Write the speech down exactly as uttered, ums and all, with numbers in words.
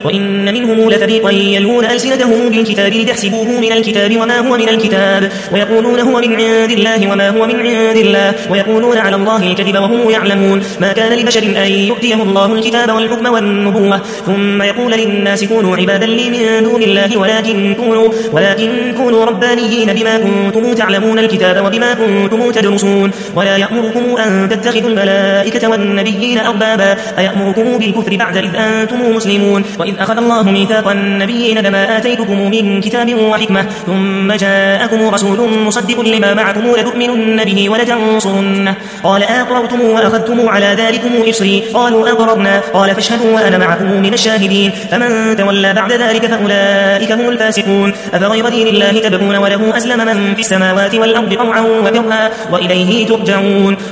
وإن منهم لفريقا يلوون ألسنتهم بالكتاب لتحسبوه من الكتاب وما هو من الكتاب ويقولون هو من عند الله وما هو من عند الله ويقولون على الله الكذب وهم يعلمون. ما كان لبشر أن يؤتيه الله الكتاب والحكم والنبوة ثم يقول للناس كونوا عبادا لي من دون الله ولكن كونوا, ولكن كونوا ربانيين بما كنتم تعلمون الكتاب وبما كنتم تدرسون. ولا يأمركم أن تتخذوا الملائكة والنبيين أربابا أيأمركم بالكفر بعد إذ أنتم مسلمون. وإذ أخذ الله ميثاق النبيين لما آتيتكم من كتاب وحكمة ثم جاءكم رسول مصدق لما معكم لتؤمنن به ولتنصرنه قال أقررتم وأخذتم على ذلكم إصري قالوا أقررنا قال فاشهدوا وأنا معكم من الشاهدين. فمن تولى بعد ذلك فأولئك هم الفاسقون. أفغير دين الله تبغون وله أسلم من في السماوات والأرض طوعا وكرها وإليه ترجعون.